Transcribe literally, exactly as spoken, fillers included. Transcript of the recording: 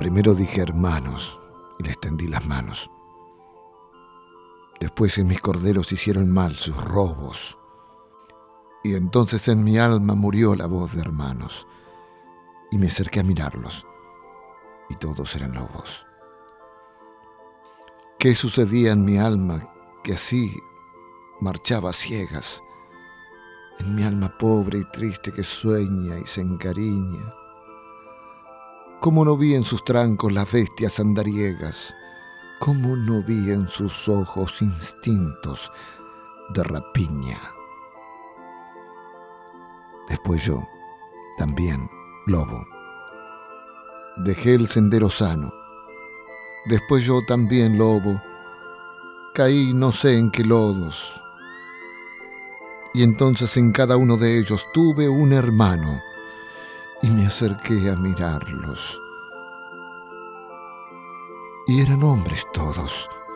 Primero dije hermanos y les tendí las manos. Después en mis corderos hicieron mal sus robos. Y entonces en mi alma murió la voz de hermanos. Y me acerqué a mirarlos. Y todos eran lobos. ¿Qué sucedía en mi alma que así marchaba a ciegas? En mi alma pobre y triste que sueña y se encariña. ¿Cómo no vi en sus trancos las bestias andariegas? ¿Cómo no vi en sus ojos instintos de rapiña? Después yo, también, lobo, dejé el sendero sano. Después yo también, lobo, caí no sé en qué lodos. Y entonces en cada uno de ellos tuve un hermano y me acerqué a mirarlos. Y eran hombres todos.